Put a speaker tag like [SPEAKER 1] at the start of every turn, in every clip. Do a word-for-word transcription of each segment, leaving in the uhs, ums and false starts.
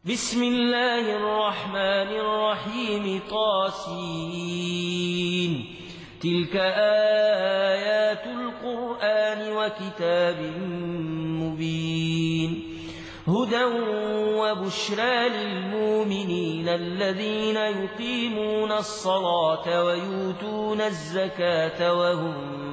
[SPEAKER 1] بسم الله الرحمن الرحيم طاسين تلك آيات القرآن وكتاب مبين هدى وبشرى للمؤمنين الذين يقيمون الصلاة ويؤتون الزكاة وهم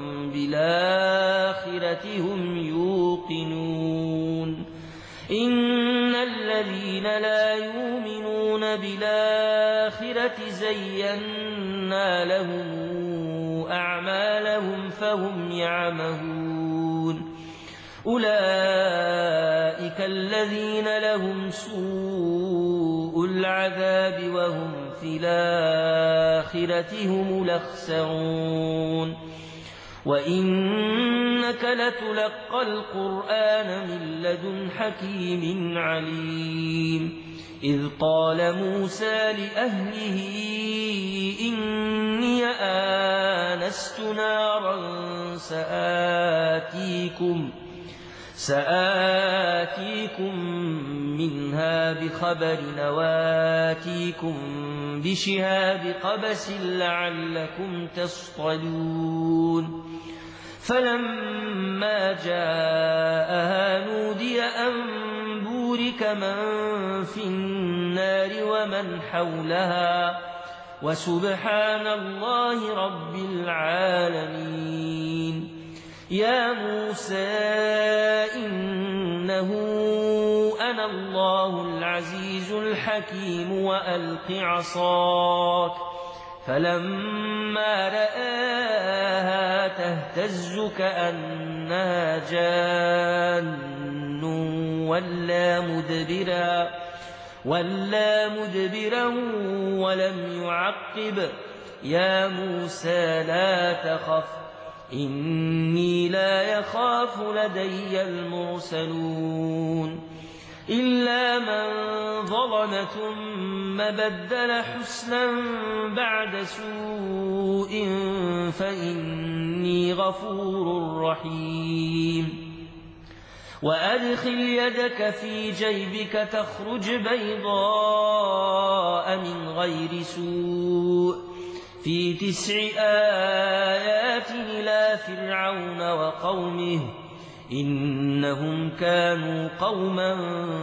[SPEAKER 1] بالآخرة هم يوقنون إن الذين لا يؤمنون بالآخرة زينا لهم أعمالهم فهم يعمهون أولئك الذين لهم سوء العذاب وهم في الآخرة هم الأخسرون وإنك لتلقى القرآن من لدن حكيم عليم إذ قال موسى لأهله إني آنست نارا سآتيكم سآتيكم منها بخبر وآتيكم بشهاب قبس لعلكم تصطلون فلما جاءها نودي أن بورك من في النار ومن حولها وسبحان الله رب العالمين يا موسى إنه أنا الله العزيز الحكيم وألق عصاك فلما رآها تهتز كأنها جان ولا مدبرا ولا مدبرا ولم يعقب يا موسى لا تخف إني لا يخاف لدي المرسلون إلا من ظلم ثم بدل حسنا بعد سوء فإني غفور رحيم وأدخل يدك في جيبك تخرج بيضاء من غير سوء في تسع آيات إلى فرعون وقومه إنهم كانوا قوما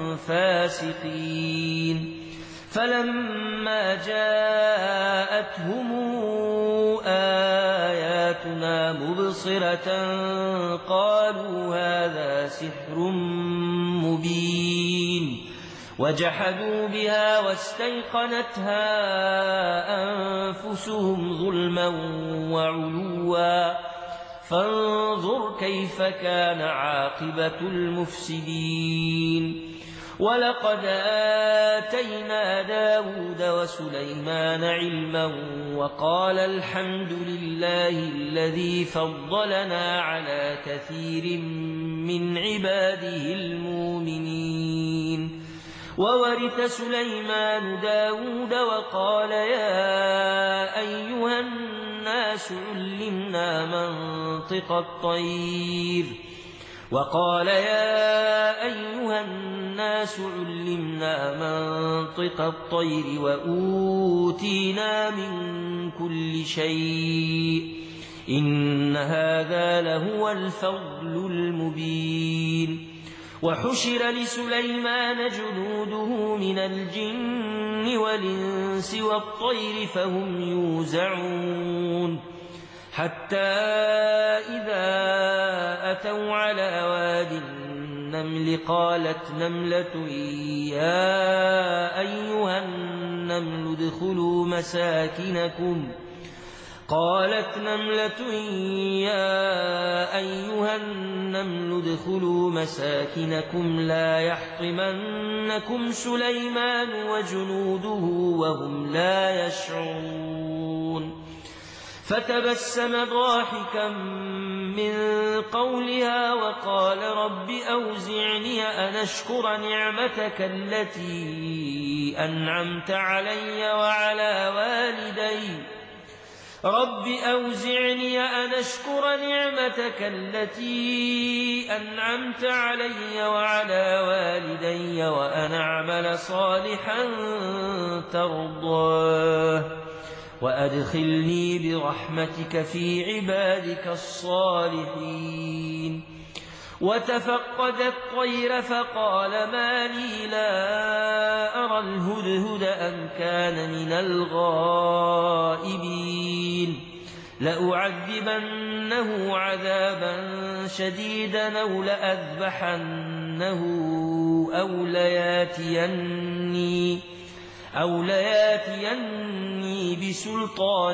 [SPEAKER 1] فاسقين فلما جاءتهم آياتنا مبصرة قالوا هذا سحر مبين وجحدوا بها واستيقنتها أنفسهم ظلما وعلوا فانظر كيف كان عاقبة المفسدين ولقد آتينا داود وسليمان علما وقال الحمد لله الذي فضلنا على كثير من عباده المؤمنين وورث سليمان داود وقال يا أيها الناس علمنا منطق الطير وقال يا أيها الناس علمنا منطق الطير وأوتينا من كل شيء إن هذا لهو الفضل المبين وحشر لسليمان جنوده من الجن والإنس والطير فهم يوزعون حتى إذا أتوا على واد النمل قالت نملة يا أيها النمل ادخلوا مساكنكم قالت نملة يا أيها النمل ادخلوا مساكنكم لا يحطمنكم سليمان وجنوده وهم لا يشعرون فتبسم ضاحكا من قولها وقال رب أوزعني أن أشكر نعمتك التي أنعمت علي وعلى والدي رب أوزعني أن أشكر نعمتك التي أنعمت علي وعلى والدي وأن أعمل صالحا ترضاه وأدخلني برحمتك في عبادك الصالحين. وتفقد الطير فقال ما لي لا أرى الهدهد أم كان من الغائبين لأعذبنه عذابا شديدا أو لأذبحنه أو لياتيني, أو لياتيني بسلطان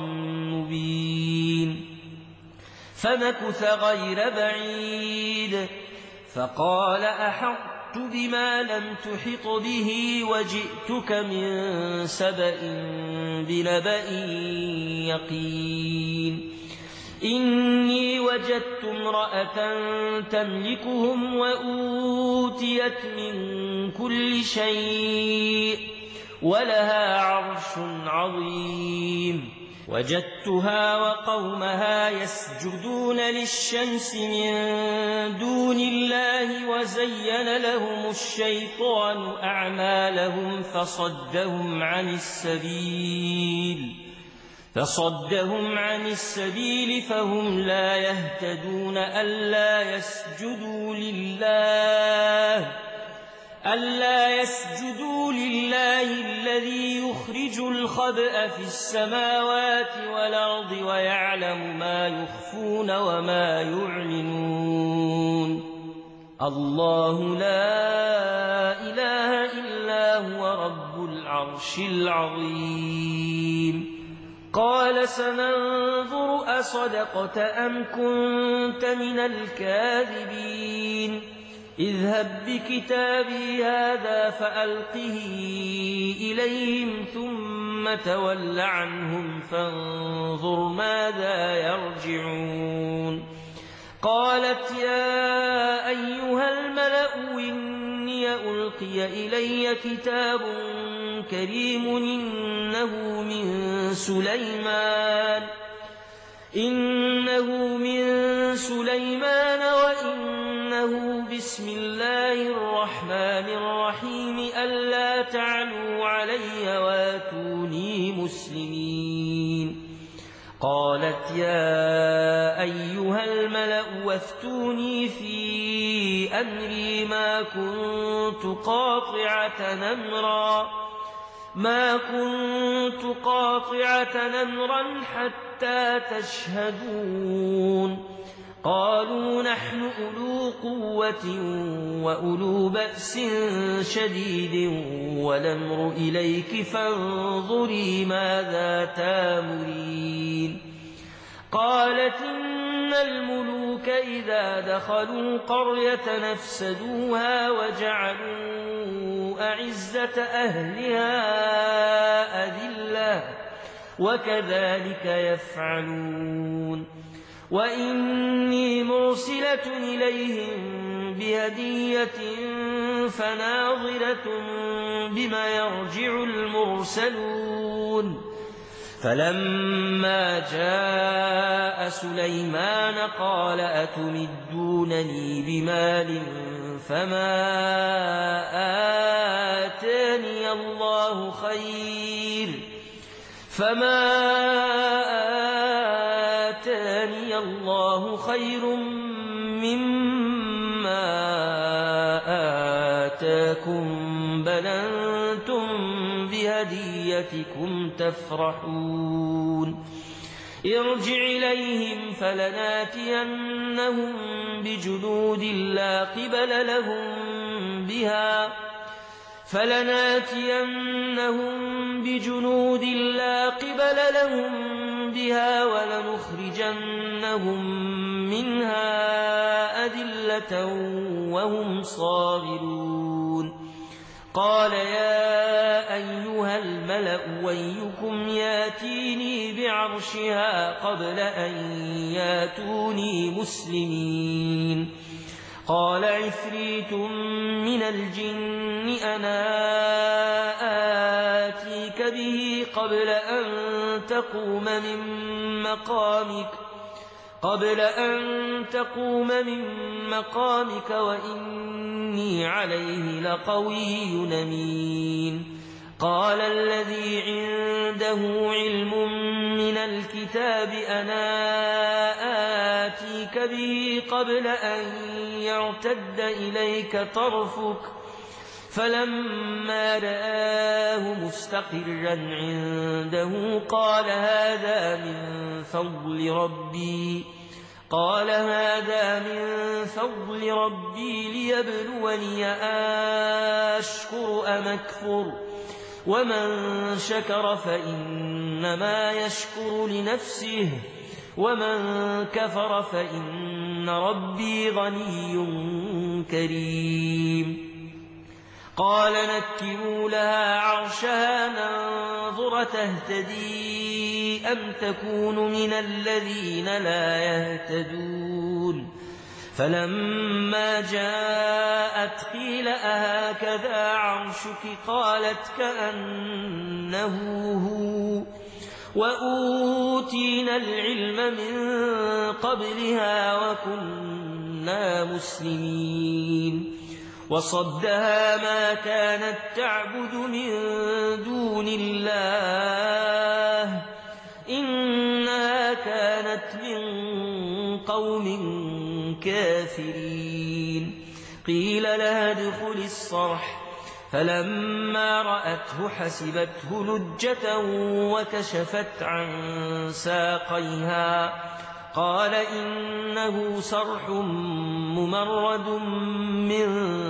[SPEAKER 1] مبين. فمكث غير بعيد فقال أحطت بما لم تحط به وجئتك من سبأ بنبأ يقين. إني وجدت امرأة تملكهم وأوتيت من كل شيء ولها عرش عظيم. وجدتها وقومها يسجدون للشمس من دون الله وزين لهم الشيطان أعمالهم فصدهم عن السبيل فصدهم عن السبيل فهم لا يهتدون. ألا يسجدوا لله ألا يسجدوا لله الذي يخرج الخبأ في السماوات والأرض ويعلم ما يخفون وما يعلنون. الله لا إله إلا هو رب العرش العظيم. قال سننظر أصدقت أم كنت من الكاذبين. اذهب بكتابي هذا فألقه إليهم ثم تول عنهم فانظر ماذا يرجعون. قالت يا أيها الملأ إني ألقي إلي كتاب كريم إنه من سليمان إنه من سليمان وإنه بسم الله الرحمن الرحيم ألا تعلوا علي واتوني مسلمين. قالت يا أيها الملأ وافتوني في أمري ما كنت قاطعة أمرا ما كنت قاطعة أمرا حتى تشهدون. قالوا نحن أولو قوة وأولو بأس شديد والأمر إليك فانظري ماذا تامرين. قالت إن الملوك إذا دخلوا قرية نفسدوها وجعلوا أعزة أهلها أذلة وكذلك يفعلون. وإني مرسلة إليهم بهدية فناظرة بما يرجع المرسلون. فلما جاء سليمان قال أتمدونني بمال فما آتاني الله خير فما آتاني الله خير مما آتاكم بل أنتم بهديتكم تفرحون. ارجع إليهم فلناتينهم بجنود لا قبل لهم بها فلناتينهم بجنود لا قبل لهم بها ولنخرجنهم منها أذلة وهم صاغرون. قال يا أيها الملأ أيكم ياتيني بعرشها قبل أن ياتوني مسلمين. قال عفريت من الجن أنا آتيك به قبل أن تقوم من مقامك قبل أن تقوم من مقامك وإني عليه لقوي أمين. قال الذي عنده علم من الكتاب أنا آتيك به قبل أن يرتد إليك طرفك فلما رآه مستقرا عنده قال هذا من فضل ربي قال هذا من فضل ربي ليبلوني أشكر أم أكفر ومن شكر فإنما يشكر لنفسه ومن كفر فإن ربي غني كريم. قال نكروا لها عرشها ننظر تهتدي أم تكون من الذين لا يهتدون فلما جاءت قيل أهكذا عرشك قالت كأنه هو وأوتينا العلم من قبلها وكنا مسلمين. وصدها ما كانت تعبد من دون الله إنها كانت من قوم كافرين. قيل لها ادخل الصرح فلما رأته حسبته لجة وكشفت عن ساقيها قال إنه صرح ممرد من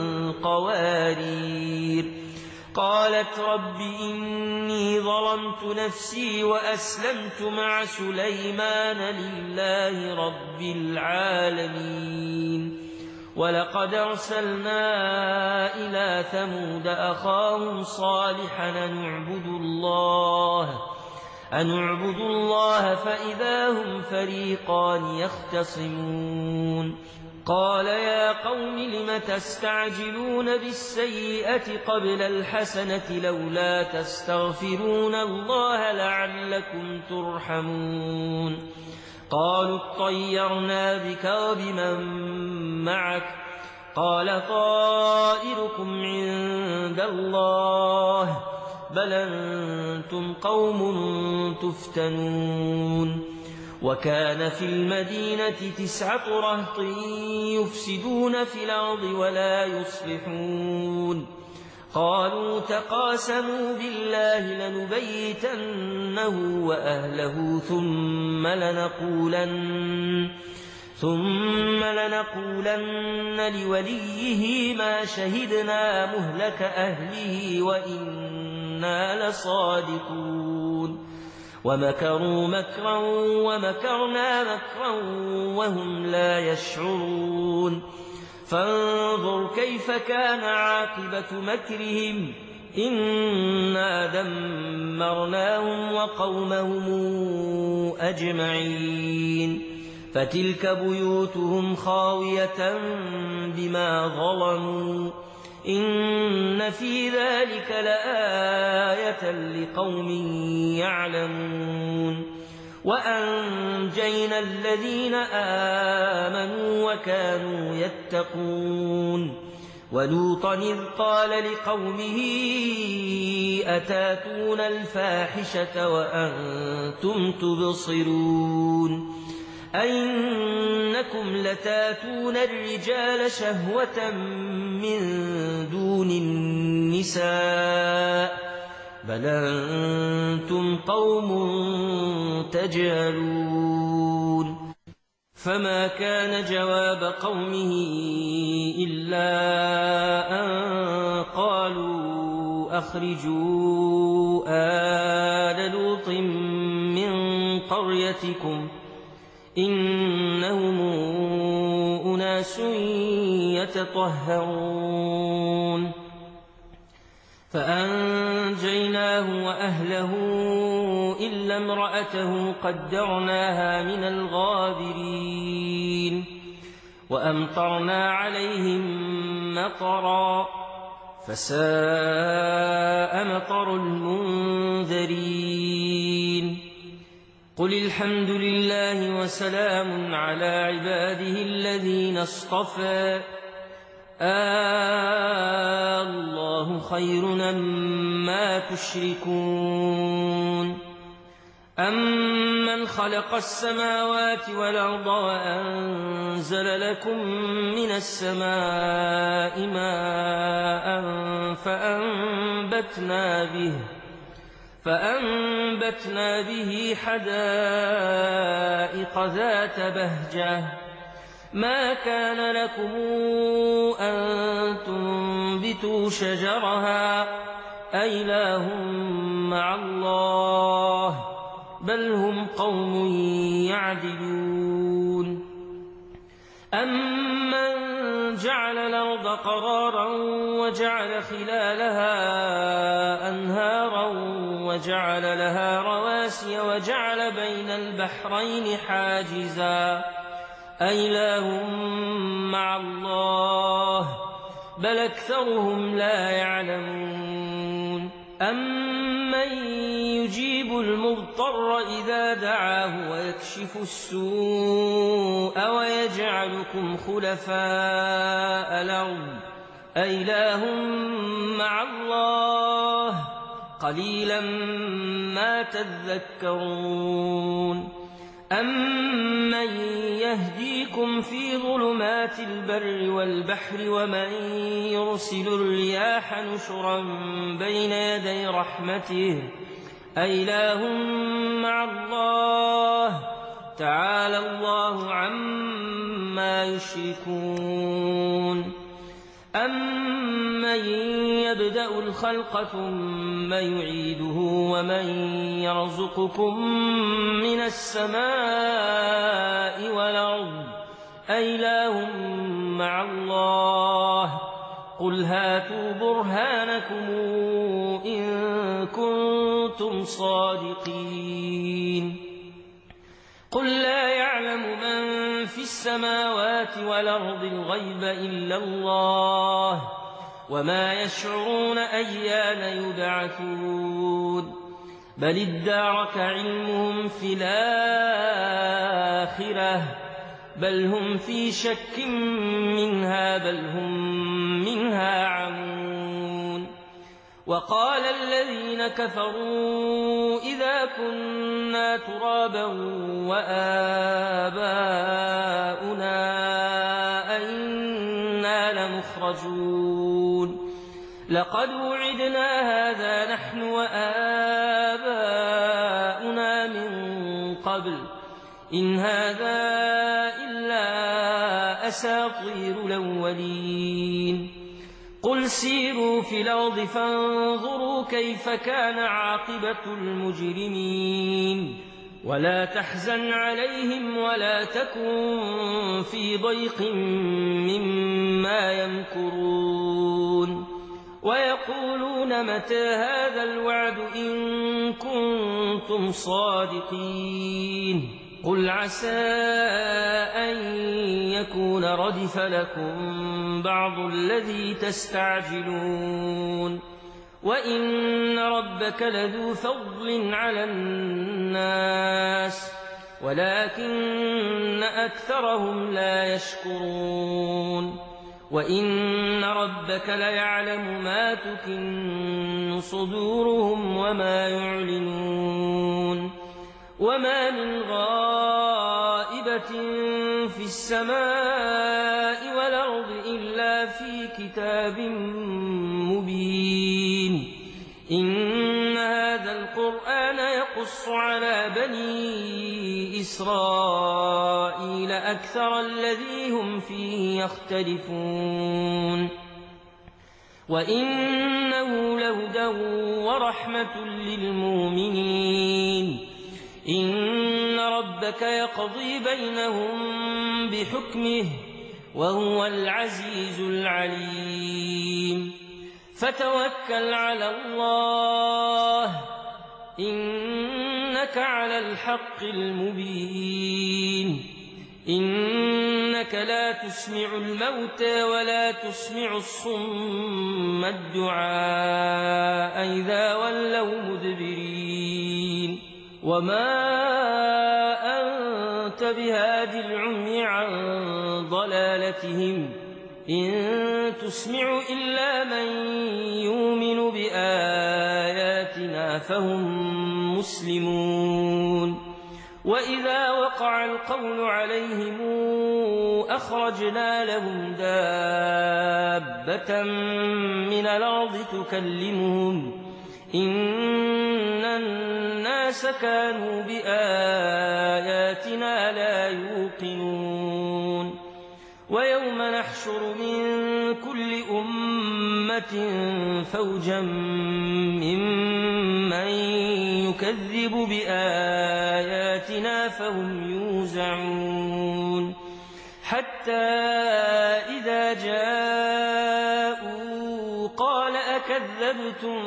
[SPEAKER 1] قوارير. قالت رب إني ظلمت نفسي وأسلمت مع سليمان لله رب العالمين. ولقد أرسلنا إلى ثمود أخاهم صالحا أن اعبدوا الله أن اعبدوا الله فإذا هم فريقان يختصمون. قال يا قوم لم تستعجلون بالسيئة قبل الحسنة لولا تستغفرون الله لعلكم ترحمون. قالوا اطيرنا بك وبمن معك قال طائركم عند الله بل أنتم قوم تفتنون. وكان في المدينة تسعة رهط يفسدون في الأرض ولا يصلحون. قالوا تقاسموا بالله لنبيتنه وأهله ثم لنقولن ثم لنقولن لوليه ما شهدنا مهلك أهله وإنا لصادقون. ومكروا مكرا ومكرنا مكرا وهم لا يشعرون. فانظر كيف كان عاقبة مكرهم إنا دمرناهم وقومهم أجمعين. فتلك بيوتهم خاوية بما ظلموا إن في ذلك لآية لقوم يعلمون. وأنجينا الذين آمنوا وكانوا يتقون. ولوطا إذ قال لقومه أتاتون الفاحشة وأنتم تبصرون أئنكم لتاتون الرجال شهوة من دون النساء بل أنتم قوم تجهلون. فما كان جواب قومه إلا أن قالوا أخرجوا آل لوط من قريتكم إنهم أناس يتطهرون. فأنجيناه وأهله إلا امرأته قدرناها من الغابرين. وأمطرنا عليهم مطرا فساء مطر المنذرين. قل الحمد لله وسلام على عباده الذين اصطفى آه الله خير أما تشركون أمن خلق السماوات والأرض وأنزل لكم من السماء ماء فأنبتنا به فأنبتنا به حدائق ذات بهجة ما كان لكم أن تنبتوا شجرها أإله مع الله بل هم قوم يعدلون أمن جعل الأرض قرارا وجعل خلالها أنهارا وجعل لها رواسي وجعل بين البحرين حاجزا أإله مع الله بل أكثرهم لا يعلمون أمن يجيب المضطر إذا دعاه ويكشف السوء ويجعلكم خلفاء الأرض أإله مع الله قليلا ما تذكرون أمن يهديكم في ظلمات البر والبحر ومن يرسل الرياح نشرا بين يدي رحمته أإله مع الله تعالى الله عما يشركون أمن يبدأ الخلق ثم يعيده ومن يرزقكم من السماء والأرض أإله مع الله قل هاتوا برهانكم إن كنتم صادقين قل لا يعلم من في السماوات والأرض الغيب إلا الله وما يشعرون أيان يبعثون بل ادارك علمهم في الآخرة بل هم في شك منها بل هم منها عمون وقال الذين كفروا إذا كنا ترابا وآباؤنا أئنا لمخرجون لقد وعدنا هذا نحن وآباؤنا من قبل إن هذا إلا أساطير الأولين قل سيروا في الأرض فانظروا كيف كان عاقبة المجرمين ولا تحزن عليهم ولا تكن في ضيق مما يمكرون ويقولون متى هذا الوعد إن كنتم صادقين قل عسى أن يكون ردف لكم بعض الذي تستعجلون وإن ربك لذو فضل على الناس ولكن أكثرهم لا يشكرون وإن ربك ليعلم ما تكن صدورهم وما يعلنون وما من غائبة في السماء والأرض إلا في كتاب مبين إن هذا القرآن يقص على بني إسرائيل أكثر الذي هم فيه يختلفون وإنه لهدى ورحمة للمؤمنين إن ربك يقضي بينهم بحكمه وهو العزيز العليم فتوكل على الله إنك على الحق المبين إنك لا تسمع الموتى ولا تسمع الصم الدعاء إذا ولوا مدبرين وما لست بهادي العمي عن ضلالتهم إن تسمع إلا من يؤمن بآياتنا فهم مسلمون وإذا وقع القول عليهم أخرجنا لهم دابة من الأرض تكلمهم إن الناس كانوا بآياتنا لا يوقنون ويوم نحشر من كل أمة فوجا ممن يكذب بآياتنا فهم يوزعون حتى إذا جاءوا قال أكذبتم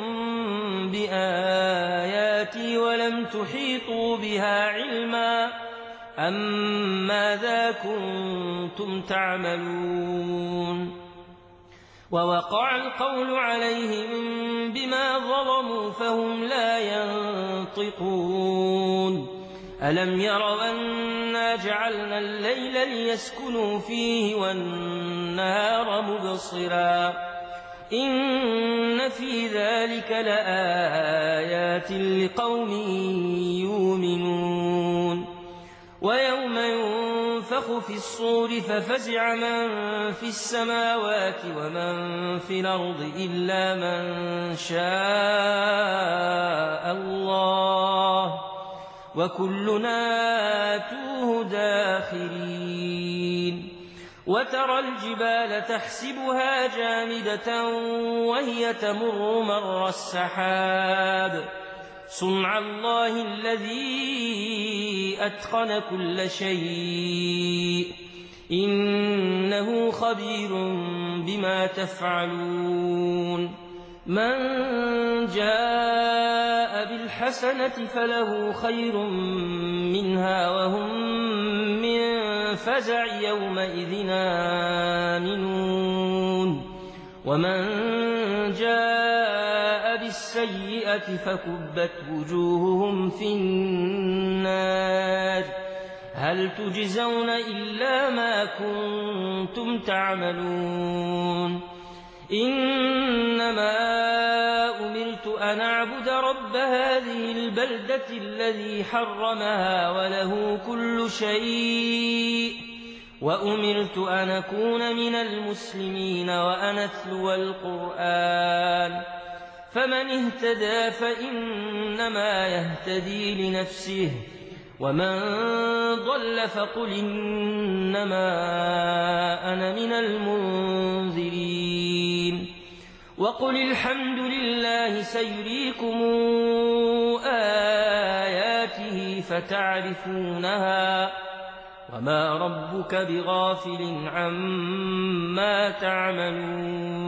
[SPEAKER 1] بآياتي ولم تحيطوا بها علما أم ماذا كنتم تعملون ووقع القول عليهم بما ظلموا فهم لا ينطقون ألم يروا أنا جعلنا الليل ليسكنوا فيه والنهار مبصرا إن في ذلك لآيات لقوم يؤمنون ويوم ينفخ في الصور ففزع من في السماوات ومن في الأرض إلا من شاء الله وكلنا آتوه داخرين وترى الجبال تحسبها جامدة وهي تمر مر السحاب صنع الله الذي أتقن كل شيء إنه خبير بما تفعلون من جاء بالحسنة فله خير منها وهم من فزع يومئذ آمنون ومن جاء بالسيئة فكبت وجوههم في النار هل تجزون إلا ما كنتم تعملون إنما أمرت أن أعبد رب هذه البلدة الذي حرمها وله كل شيء وأمرت أن أكون من المسلمين وأن أتلو القرآن فمن اهتدى فإنما يهتدي لنفسه ومن ضل فقل إنما أنا من المنذرين وقل الحمد لله سيريكم آياته فتعرفونها وما ربك بغافل عما تعملون